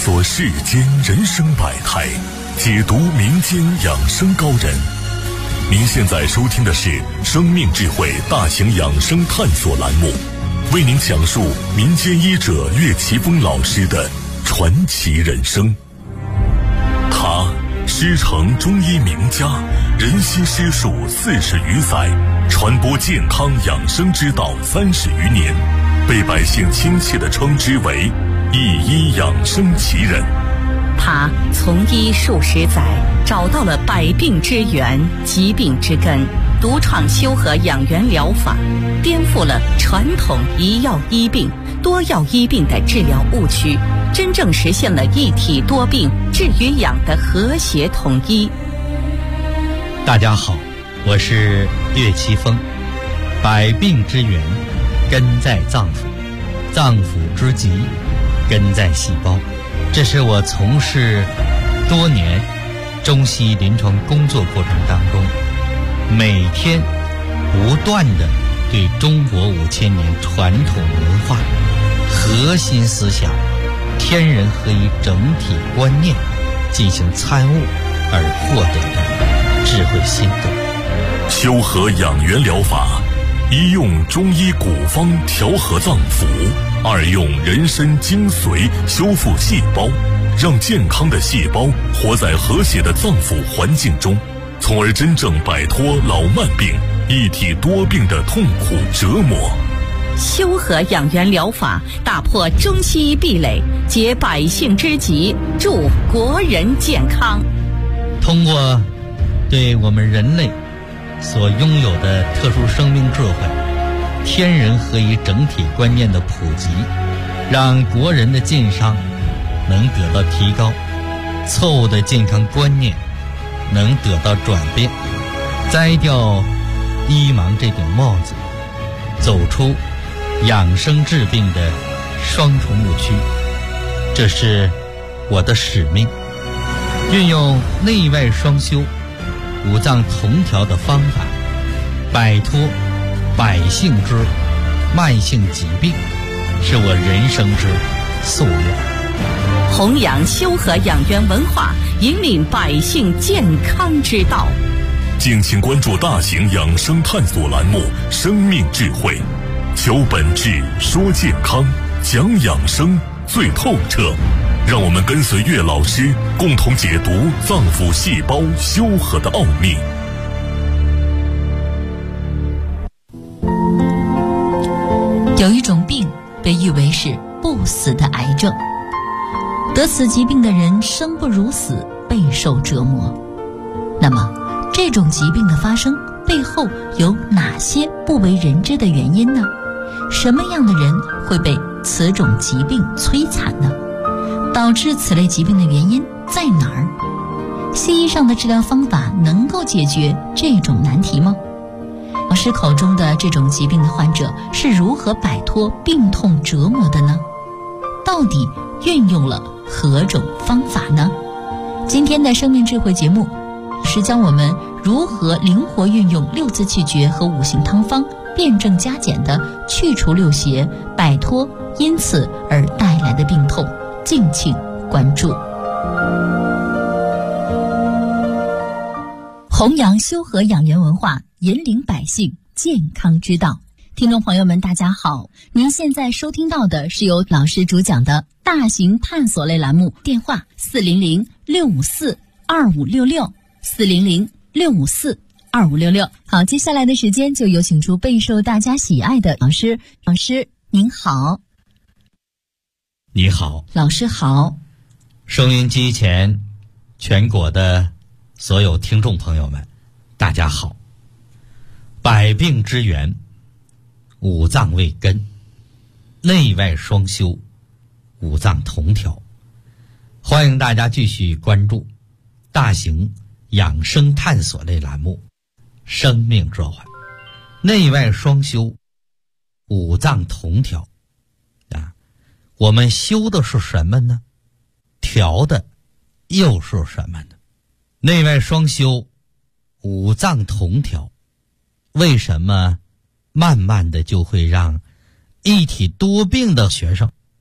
索世间人生百态，解读民间养生高人。您现在收听的是生命智慧大型养生探索栏目，为您讲述民间医者岳奇峰老师的传奇人生。他师承中医名家，人心师术40余载，传播健康养生之道30余年，被百姓亲切地称之为一医养生奇人。 他从医数十载，找到了百病之源、疾病之根，独创修和养元疗法，颠覆了传统一药医病、多药医病的治疗误区，真正实现了一体多病、治与养的和谐统一。 大家好，我是岳奇峰。百病之源根在脏腑，脏腑之疾根在细胞。这是我从事多年中西医临床工作过程当中，每天不断地对中国5000年传统文化核心思想天人合一整体观念进行参悟而获得的智慧心得。 修和养元疗法，一用中医古方调和脏腑，二用人参精髓修复细胞，让健康的细胞活在和谐的脏腑环境中，从而真正摆脱老慢病、一体多病的痛苦折磨。 修和养元疗法打破中西医壁垒，解百姓之急，助国人健康。 通过对我们人类所拥有的特殊生命智慧、天人合一整体观念的普及，让国人的健康能得到提高，错误的健康观念能得到转变，摘掉医盲这顶帽子，走出养生治病的双重误区。这是我的使命，运用内外双修、五脏同调的方法，摆脱百姓之慢性疾病，是我人生之夙愿。 弘扬修和养元文化，引领百姓健康之道。 敬请关注大型养生探索栏目《生命智慧》，求本质，说健康，讲养生最透彻。让我们跟随岳老师，共同解读脏腑细胞修和的奥秘。 有一种病被誉为是不死的癌症，得此疾病的人生不如死，备受折磨。那么这种疾病的发生背后有哪些不为人知的原因呢？什么样的人会被此种疾病摧残呢？导致此类疾病的原因在哪儿？西医上的治疗方法能够解决这种难题吗？老师口中的这种疾病的患者是如何摆脱病痛折磨的呢？到底运用了何种方法呢？今天的生命智慧节目是教我们如何灵活运用6字气诀和5行汤方，辩证加减的去除六邪，摆脱因此而带来的病痛。敬请关注。弘扬修和养元文化，引领百姓健康之道。听众朋友们大家好，您现在收听到的是由老师主讲的大型探索类栏目，电话400-654-2566 400-654-2566。好，接下来的时间就有请出备受大家喜爱的老师。老师您好。 你好， 老师好。 收音机前全国的所有听众朋友们大家好。百病之源，五脏为根，内外双修，五脏同调。欢迎大家继续关注大型养生探索类栏目生命智慧。内外双修，五脏同调啊，我们修的是什么呢？调的又是什么呢？内外双修，五脏同调，为什么慢慢的就会让一体多病的学生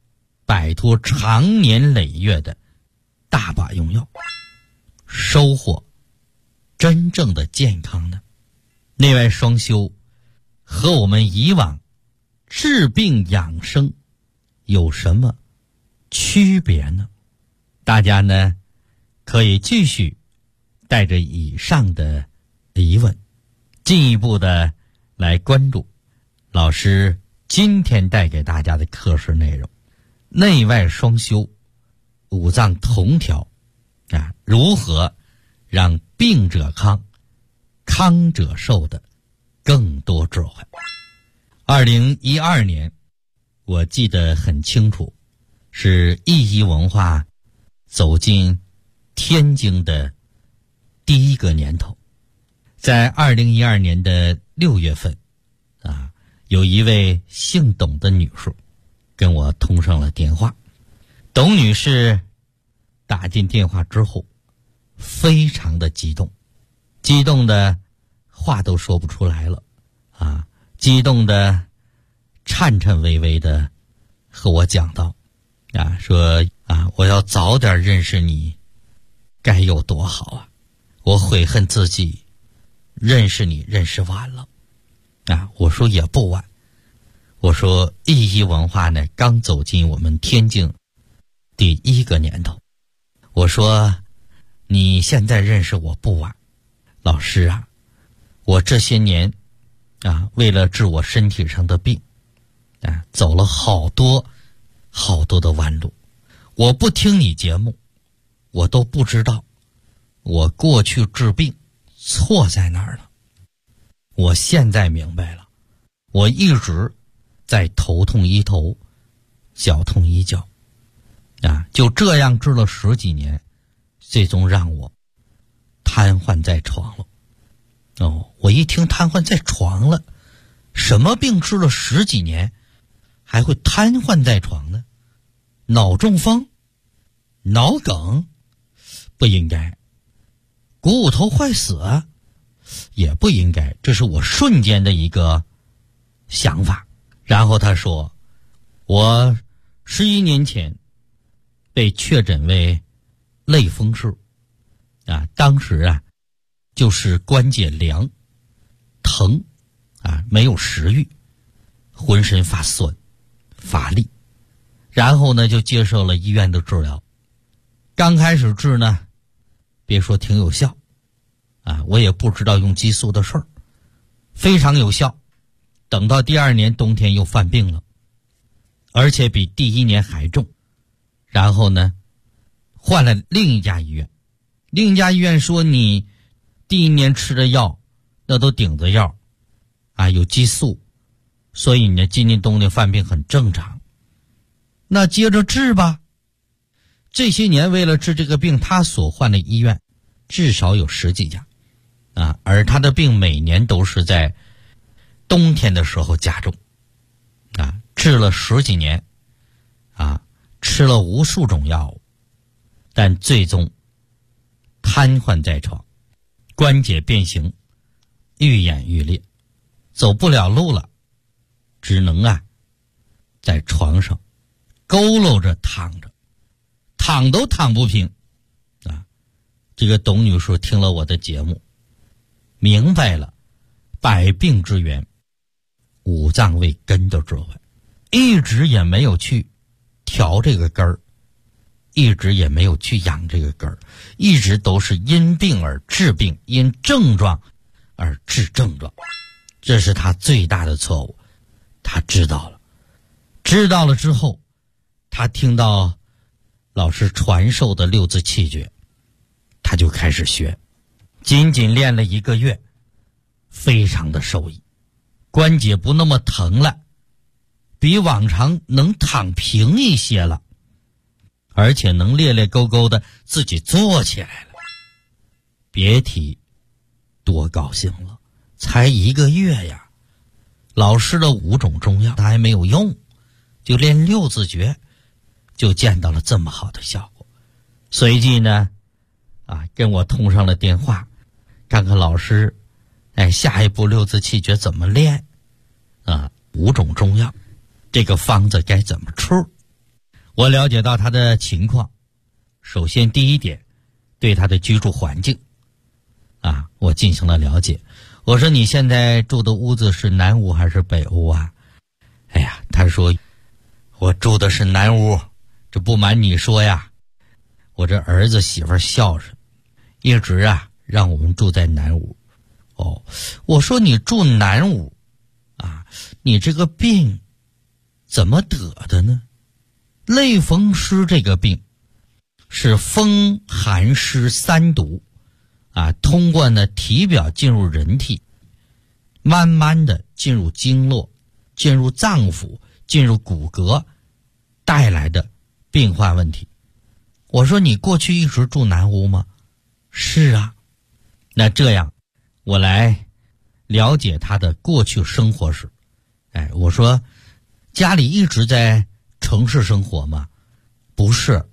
摆脱长年累月的大把用药，收获真正的健康呢？内外双修和我们以往治病养生有什么区别呢？大家呢可以继续带着以上的疑问，进一步的来关注老师今天带给大家的课时内容，内外双修，五脏同调如何让病者康，康者寿的更多智慧。2012年我记得很清楚，是易医文化走进天津的第一个年头。在2012年的6月份有一位姓董的女士跟我通上了电话。董女士打进电话之后非常的激动，激动的话都说不出来了激动的颤颤巍巍的和我讲到说我要早点认识你该有多好我悔恨自己认识你认识晚了我说也不晚，我说易医文化呢刚走进我们天津第一个年头，我说你现在认识我不晚，老师我这些年为了治我身体上的病走了好多的弯路，我不听你节目我都不知道我过去治病错在哪儿了。我现在明白了，我一直在头痛医头，脚痛医脚就这样治了10几年，最终让我瘫痪在床了。我一听瘫痪在床了，什么病治了10几年还会瘫痪在床呢？脑中风、脑梗不应该，股骨头坏死也不应该，这是我瞬间的一个想法。然后他说，我11年前被确诊为类风湿当时就是关节凉疼没有食欲，浑身发酸乏力，然后呢就接受了医院的治疗。刚开始治呢别说挺有效我也不知道用激素的事儿，非常有效。等到第2年冬天又犯病了，而且比第1年还重。然后呢换了另一家医院，另一家医院说你第1年吃的药那都顶子药有激素，所以你今年冬天犯病很正常。那接着治吧。这些年为了治这个病，他所换的医院至少有10几家而他的病每年都是在冬天的时候加重治了10几年吃了无数种药物，但最终瘫痪在床，关节变形，愈演愈烈，走不了路了，只能在床上佝偻着躺着，躺都躺不平这个董女士听了我的节目，明白了百病之源五脏为根的智慧，一直也没有去调这个根儿，一直也没有去养这个根儿，一直都是因病而治病，因症状而治症状，这是他最大的错误。他知道了之后，他听到老师传授的6字气诀，他就开始学，仅仅练了1个月，非常的受益，关节不那么疼了，比往常能躺平一些了，而且能咧咧勾勾的自己坐起来了。别提多高兴了，才1个月呀，老师的5种中药他还没有用，就练6字诀就见到了这么好的效果。随即呢跟我通上了电话，看看老师下一步6字气诀怎么练5种中药这个方子该怎么出。 我了解到他的情况，首先第一点，对他的居住环境我进行了了解。我说你现在住的屋子是南屋还是北屋啊？哎呀，他说我住的是南屋。这不瞒你说呀，我这儿子媳妇孝顺，一直让我们住在南屋。我说你住南屋你这个病怎么得的呢？类风湿这个病是风寒湿三毒通过体表进入人体，慢慢的进入经络，进入脏腑，进入骨骼，带来的病患问题。我说你过去一直住南屋吗？是啊。那这样我来了解他的过去生活史。我说家里一直在城市生活吗？不是，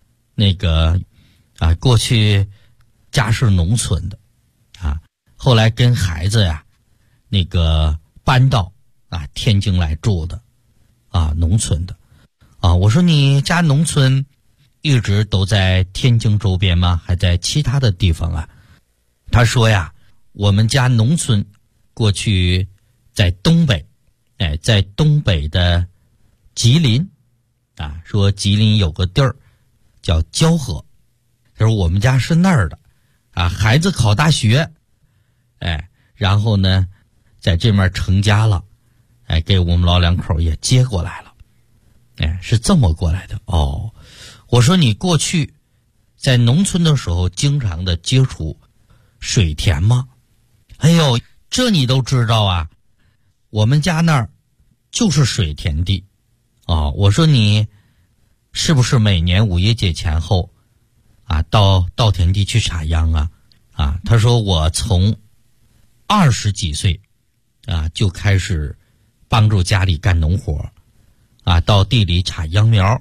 过去家是农村的后来跟孩子搬到天津来住的农村的我说你家农村一直都在天津周边吗？还在其他的地方他说我们家农村过去在东北，在东北的吉林说吉林有个地儿叫蛟河，他说我们家是那儿的孩子考大学然后呢在这面成家了给我们老两口也接过来了是这么过来的我说你过去在农村的时候经常的接触水田吗？哎呦，这你都知道我们家那儿就是水田地我说你是不是每年五一节前后到稻田地去插秧他说我从20几岁就开始帮助家里干农活到地里插秧苗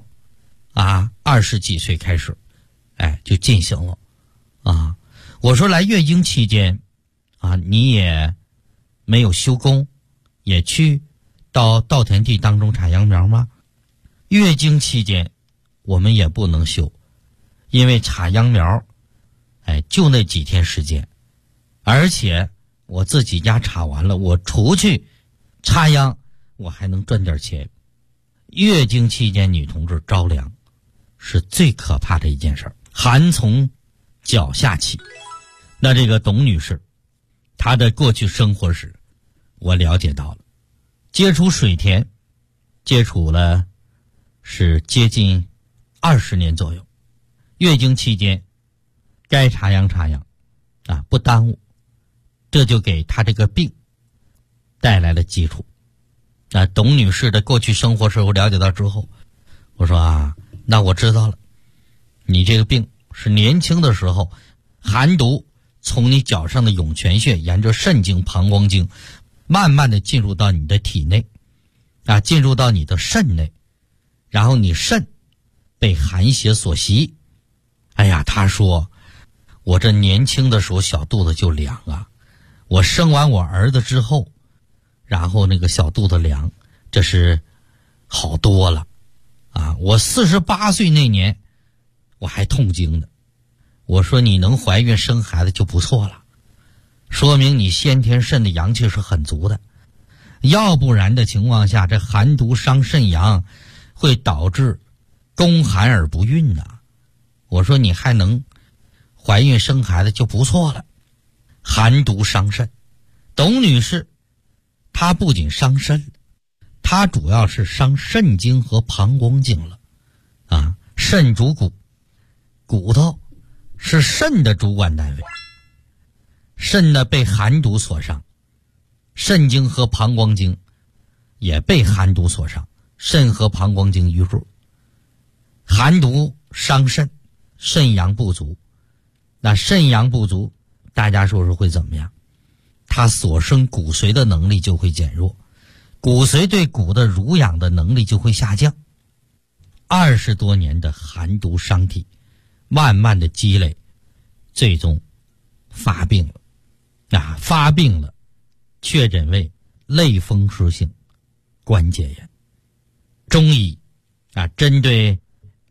20几岁开始就进行了我说来月经期间你也没有休工，也去到稻田地当中插秧苗吗？月经期间我们也不能休，因为插秧苗就那几天时间，而且我自己家插完了，我出去插秧我还能赚点钱。月经期间女同志着凉是最可怕的一件事，寒从脚下起。那这个董女士她的过去生活史我了解到了，接触水田接触了是接近20年左右，月经期间该插秧插秧不耽误，这就给她这个病带来了基础。董女士的过去生活史我了解到之后，我说那我知道了，你这个病是年轻的时候寒毒从你脚上的涌泉穴沿着肾经膀胱经慢慢的进入到你的体内进入到你的肾内，然后你肾被寒邪所袭。他说我这年轻的时候小肚子就凉我生完我儿子之后，然后那个小肚子凉，这是好多了我48岁那年我还痛经呢。我说你能怀孕生孩子就不错了，说明你先天肾的阳气是很足的，要不然的情况下这寒毒伤肾阳会导致宫寒而不孕我说你还能怀孕生孩子就不错了。寒毒伤肾，董女士她不仅伤肾，她主要是伤肾经和膀胱经了肾主骨，骨头是肾的主管单位，肾呢被寒毒所伤，肾经和膀胱经也被寒毒所伤，肾和膀胱经淤住，寒毒伤肾，肾阳不足。那肾阳不足大家说说会怎么样？它所生骨髓的能力就会减弱，骨髓对骨的濡养的能力就会下降。20多年的寒毒伤体慢慢的积累，最终发病了发病了确诊为类风湿性关节炎。中医针对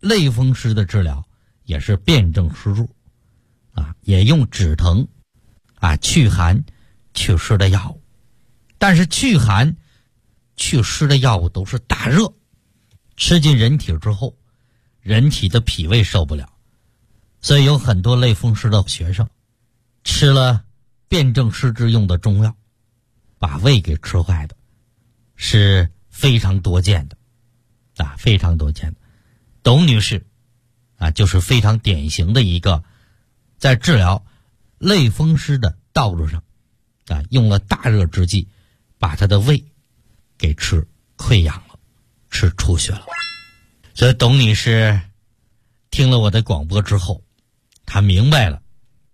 类风湿的治疗也是辨证施助也用止疼祛寒祛湿的药物。但是祛寒祛湿的药物都是大热，吃进人体之后，人体的脾胃受不了，所以有很多类风湿的学生吃了辨证施治用的中药，把胃给吃坏的是非常多见的非常多见的。董女士就是非常典型的一个在治疗类风湿的道路上用了大热之际，把她的胃给吃溃疡了，吃出血了。所以董女士听了我的广播之后，她明白了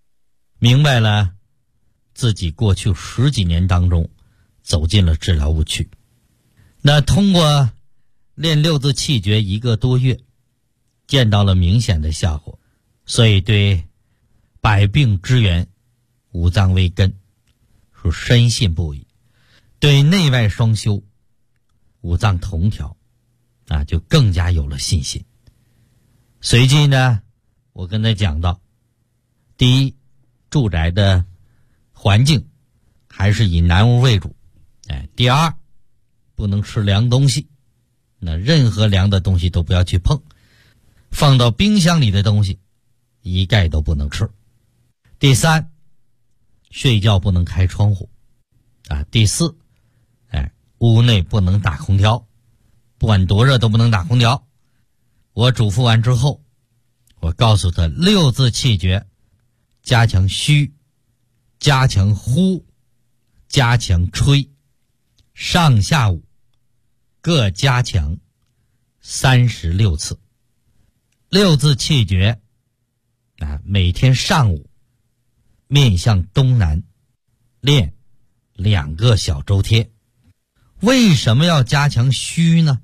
自己过去10几年当中走进了治疗误区。那通过练六字气诀1个多月，见到了明显的效果，所以对百病之源五脏为根是深信不疑，对内外双修五脏同调就更加有了信心。随即呢，我跟他讲到，第一，住宅的环境还是以南屋为主，第二，不能吃凉东西，那任何凉的东西都不要去碰，放到冰箱里的东西一概都不能吃。第三，睡觉不能开窗户第四，屋内不能打空调，不管多热都不能打空调。我嘱咐完之后，我告诉他六字气诀，加强虚，加强呼，加强吹，上下午各加强36次。六字气诀每天上午面向东南练2个小周天。为什么要加强虚呢？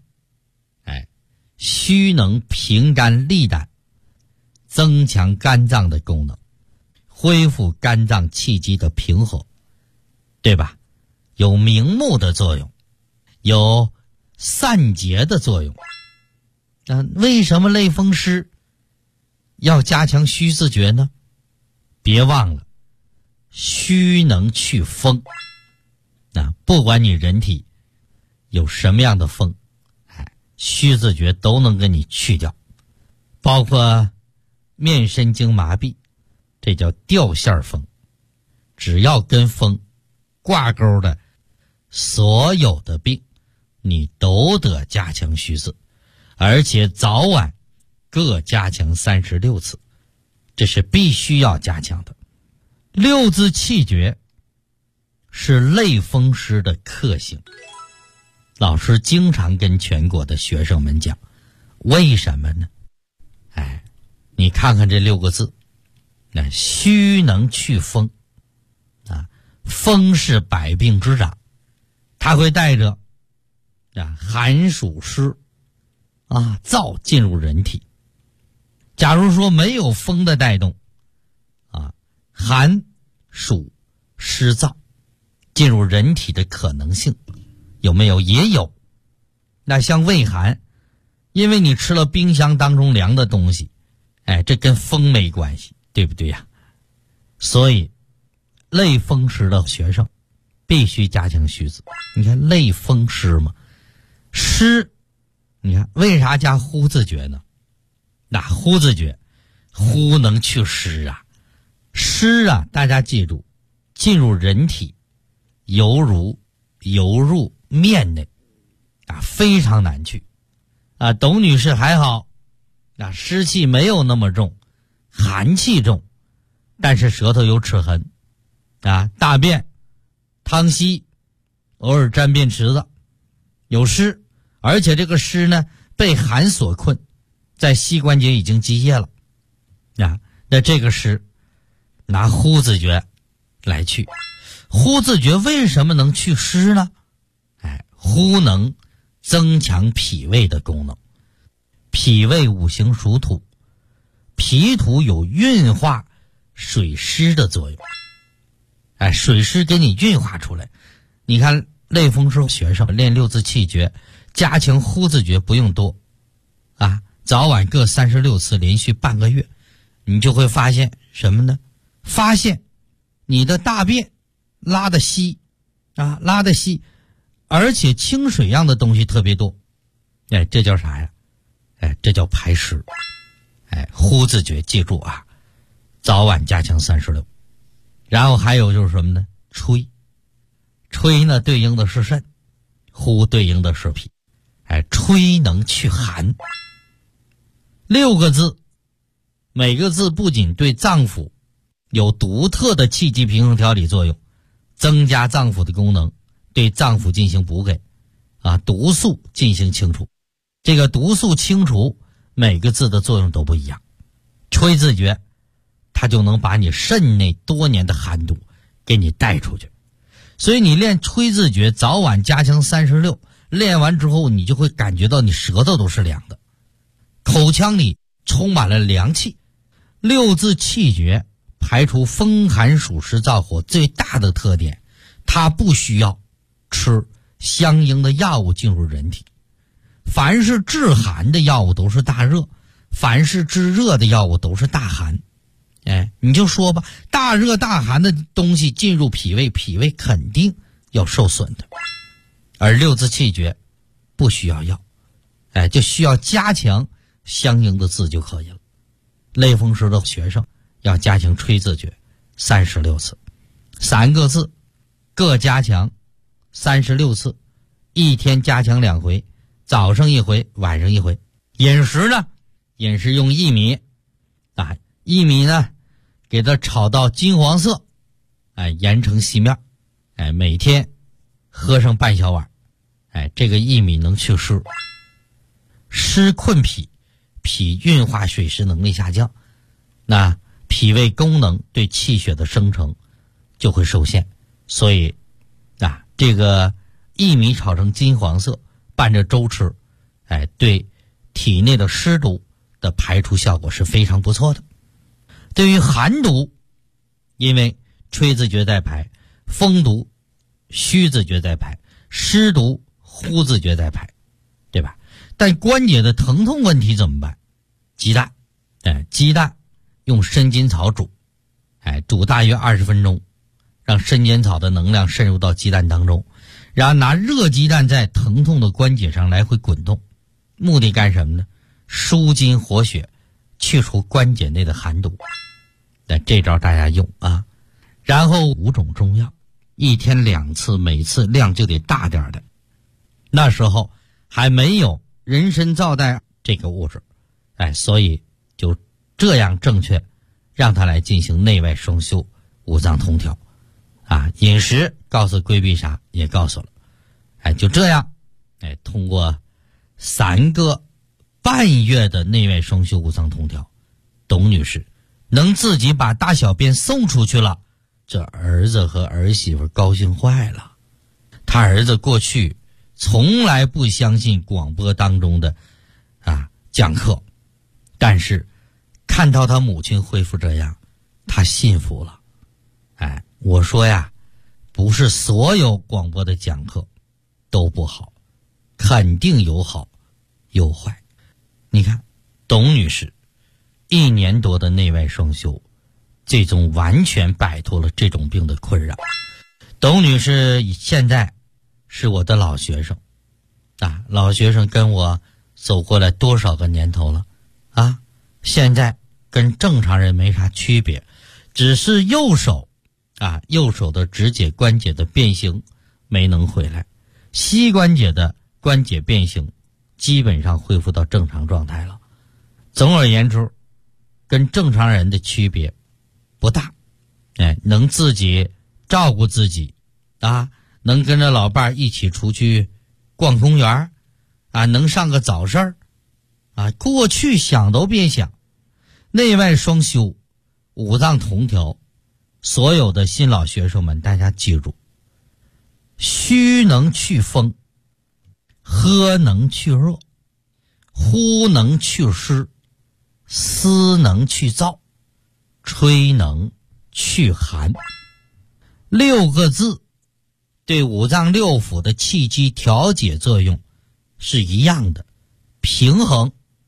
虚能平肝利胆，增强肝脏的功能，恢复肝脏气机的平和，对吧？有明目的作用，有散结的作用。为什么类风湿要加强虚字诀呢？别忘了，虚能去风不管你人体有什么样的风，虚字诀都能给你去掉，包括面神经麻痹，这叫掉线风。只要跟风挂钩的所有的病，你都得加强虚字，而且早晚各加强36次，这是必须要加强的。六字气诀是类风湿的克星，老师经常跟全国的学生们讲，为什么呢？你看看这6个字，虚能去风风是百病之长，它会带着寒暑湿燥进入人体。假如说没有风的带动寒暑湿燥进入人体的可能性有没有？也有。那像胃寒，因为你吃了冰箱当中凉的东西，这跟风没关系，对不对呀？所以类风湿的学生必须加强虚字。你看类风湿嘛，湿，你看为啥加呼字诀呢？呼字诀，呼能去湿湿大家记住，进入人体犹如游入面内非常难去董女士还好湿气没有那么重，寒气重，但是舌头有齿痕大便汤稀，偶尔沾便池子，有湿，而且这个湿呢被寒所困，在膝关节已经积液了那这个湿拿呼字诀来去。呼字诀为什么能去湿呢？呼能增强脾胃的功能。脾胃五行属土，脾土有运化水湿的作用水湿给你运化出来。你看类风湿学生练六字气诀，加强呼字诀不用多早晚各36次，连续半个月，你就会发现什么呢？发现你的大便拉得稀，而且清水样的东西特别多。这叫啥呀？这叫排湿。呼字诀记住啊，早晚加强36。然后还有就是什么呢？吹呢对应的是肾，呼对应的是脾。吹能去寒。6个字，每个字不仅对脏腑有独特的气机平衡调理作用，增加脏腑的功能，对脏腑进行补给，毒素进行清除。这个毒素清除每个字的作用都不一样。吹字诀它就能把你肾内多年的寒毒给你带出去。所以你练吹字诀早晚加强36，练完之后你就会感觉到你舌头都是凉的，口腔里充满了凉气。6字气诀排除风寒暑湿燥火最大的特点，它不需要吃相应的药物进入人体。凡是治寒的药物都是大热，凡是治热的药物都是大寒。你就说吧，大热大寒的东西进入脾胃，脾胃肯定要受损的。而6字气诀不需要药，就需要加强相应的字就可以了。类风湿的学生要加强吹字诀36次，3个字各加强36次，一天加强2回，早上1回，晚上1回。饮食呢，饮食用薏米，薏米呢给它炒到金黄色，研成细面，每天喝上半小碗，这个薏米能去湿。湿困脾，脾运化水湿能力下降，那脾胃功能对气血的生成就会受限。所以这个薏米炒成金黄色，拌着粥吃，对体内的湿毒的排除效果是非常不错的。对于寒毒，因为吹字诀在排，风毒虚字诀在排，湿毒呼字诀在排，对吧？但关节的疼痛问题怎么办？鸡蛋，鸡蛋用生筋草煮，煮大约20分钟，让生筋草的能量渗入到鸡蛋当中，然后拿热鸡蛋在疼痛的关节上来回滚动，目的干什么呢？舒筋活血，去除关节内的寒毒。这招大家用啊。然后5种中药，一天2次，每次量就得大点的。那时候还没有人参皂苷这个物质，所以就这样正确让它来进行内外双修，五脏通调。饮食告诉规避啥也告诉了，就这样，通过3个半月的内外双修五脏通调，董女士能自己把大小便送出去了，这儿子和儿媳妇高兴坏了。他儿子过去从来不相信广播当中的讲课，但是看到他母亲恢复这样，他信服了。我说呀，不是所有广播的讲课都不好，肯定有好有坏。你看董女士1年多的内外双修，最终完全摆脱了这种病的困扰。董女士现在是我的老学生，老学生跟我走过来多少个年头了现在跟正常人没啥区别，只是右手的指节关节的变形没能回来，膝关节的关节变形基本上恢复到正常状态了。总而言之，跟正常人的区别不大，能自己照顾自己能跟着老伴一起出去逛公园能上个早市过去想都别想。内外双修，五脏同调，所有的新老学生们，大家记住，虚能去风，喝能去热，呼能去湿，思能去燥，吹能去寒。6个字对五脏六腑的气机调节作用是一样的，平衡、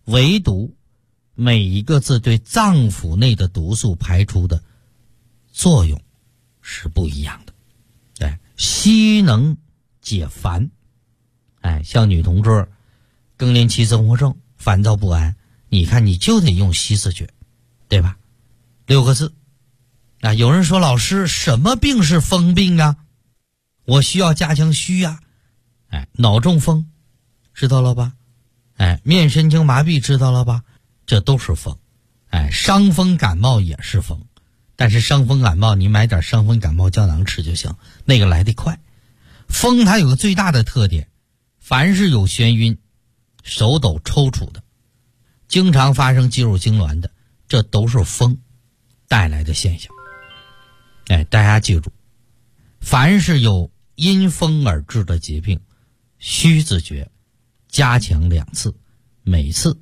唯独每一个字对脏腑内的毒素排出的作用是不一样的。硒能解烦，像女同志更年期综合症烦躁不安，你看你就得用硒字诀，对吧？6个字。有人说老师什么病是风病啊？我需要加强虚啊。脑中风知道了吧？面神经麻痹知道了吧？这都是风。伤风感冒也是风，但是伤风感冒你买点伤风感冒胶囊吃就行，那个来得快。风它有个最大的特点，凡是有眩晕、手抖抽搐的，经常发生肌肉痉挛的，这都是风带来的现象。大家记住，凡是有因风而致的疾病，虚字诀加强2次，每次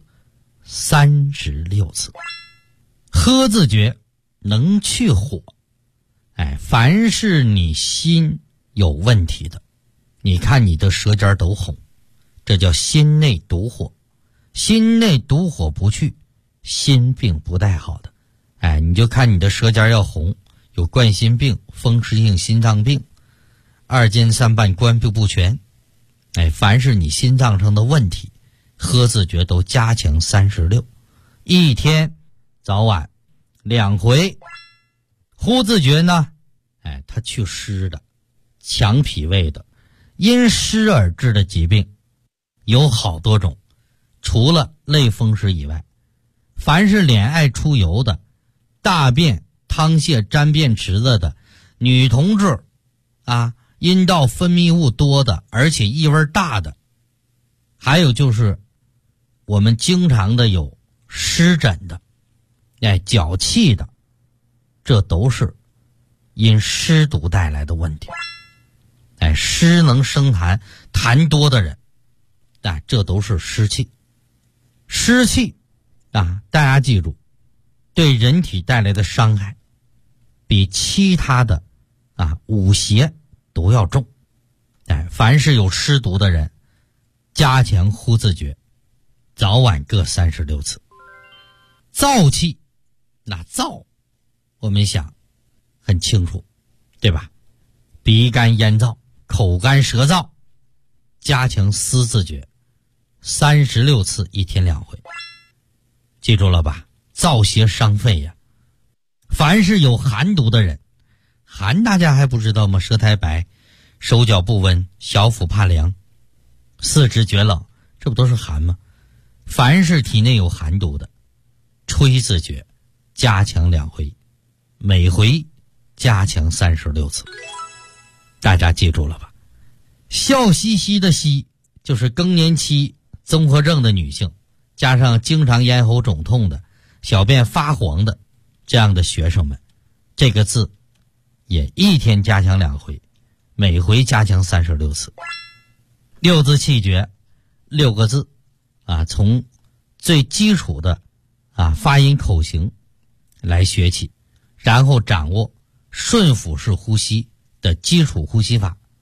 36次。喝字诀能去火。凡是你心有问题的，你看你的舌尖都红，这叫心内毒火。心内毒火不去，心病不带好的。你就看你的舌尖要红，有冠心病、风湿性心脏病、2尖3瓣关闭不全。凡是你心脏上的问题，喝字诀都加强36，一天早晚2回。呼字诀呢，它去湿的，强脾胃的。因湿而致的疾病有好多种，除了类风湿以外，凡是脸爱出油的、大便汤泻沾便池子的、女同志阴道分泌物多的，而且异味大的，还有就是我们经常的有湿疹的、脚气的，这都是因湿毒带来的问题。湿能生痰，痰多的人，这都是湿气。湿气大家记住，对人体带来的伤害比其他的五邪都要重。凡是有湿毒的人，加强呼字诀，早晚各36次。燥气，燥我们想很清楚，对吧？鼻干咽燥、口干舌燥，加强思字诀36次，一天2回。记住了吧？燥邪伤肺呀。凡是有寒毒的人，寒大家还不知道吗？舌苔白，手脚不温，小腹怕凉，四肢觉冷，这不都是寒吗？凡是体内有寒毒的，吹字诀加强2回，每回加强36次。大家记住了吧？笑嘻嘻的嘻就是更年期综合症的女性，加上经常咽喉肿痛的、小便发黄的这样的学生们，这个字也一天加强2回，每回加强36次。6字气诀，6个字从最基础的发音口型来学起，然后掌握顺腹式呼吸的基础呼吸法，